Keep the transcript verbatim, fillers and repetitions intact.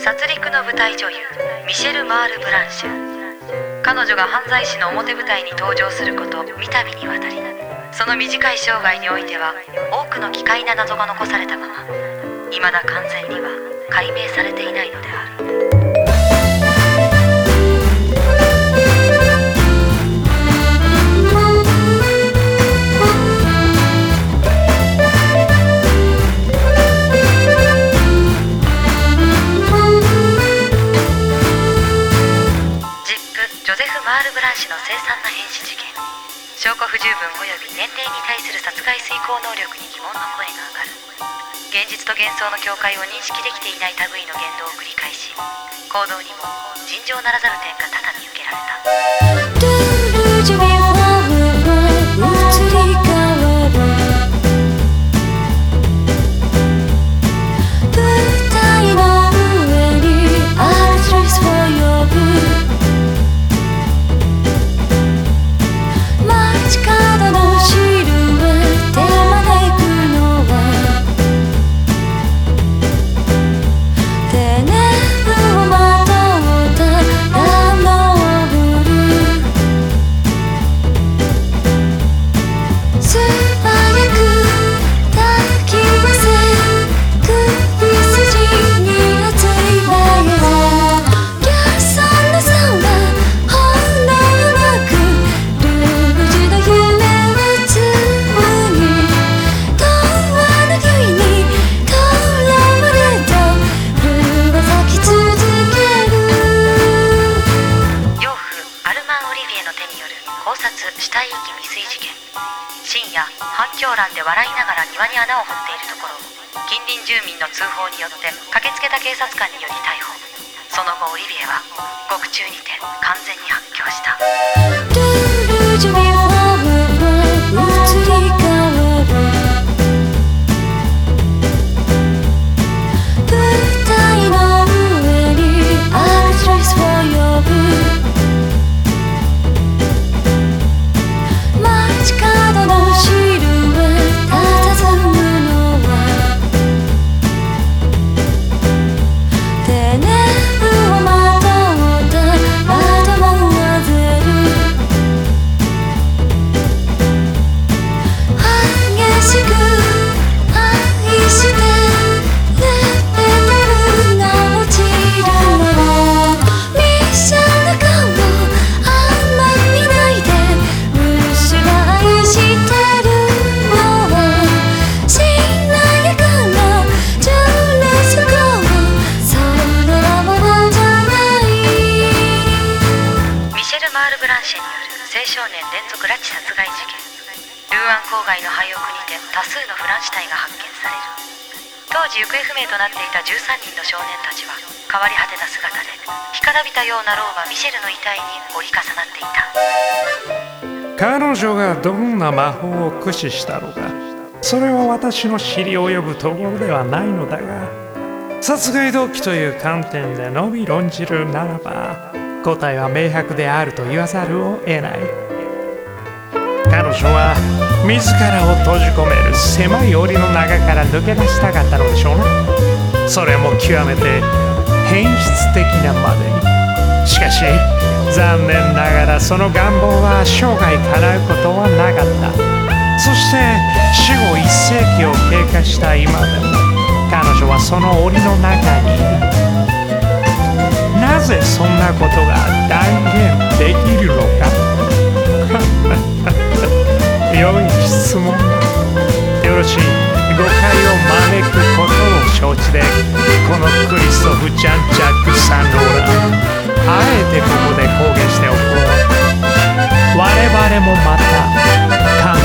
殺戮の舞台女優ミシェル・マール・ブランシュ。彼女が犯罪師の表舞台に登場すること三度にわたり、その短い生涯においては多くの奇怪な謎が残されたまま、未だ完全には解明されていないのである。ジョゼフ・マール・ブランシュの凄惨な変死事件。証拠不十分および年齢に対する殺害遂行能力に疑問の声が上がる。現実と幻想の境界を認識できていない類の言動を繰り返し、行動にも尋常ならざる点が多々見受けられた。死体遺棄未遂事件。深夜、反響欄で笑いながら庭に穴を掘っているところを近隣住民の通報によって駆けつけた警察官により逮捕。その後オリビエは獄中にて完全に発狂した。青少年連続拉致殺害事件。ルーアン郊外の廃屋にて多数のフラン死体が発見される。当時行方不明となっていたじゅうさんにんの少年たちは変わり果てた姿で、干からびたようなろうがミシェルの遺体に折り重なっていた。 彼女がどんな魔法を駆使したのか、それは私の知り及ぶところではないのだが、殺害動機という観点でのみ論じるならば答えは明白であると言わざるを得ない。彼女は自らを閉じ込める狭い檻の中から抜け出したかったのでしょうな。それも極めて変質的なまでに。しかし残念ながらその願望は生涯叶うことはなかった。そして死後一世紀を経過した今でも彼女はその檻の中にいる。なぜそんなことが断言できるのか良い質問だ。よろしい。誤解を招くことを承知で、このクリストフ・ジャン・ジャック・サンローラン、あえてここで公言しておこう。我々もまた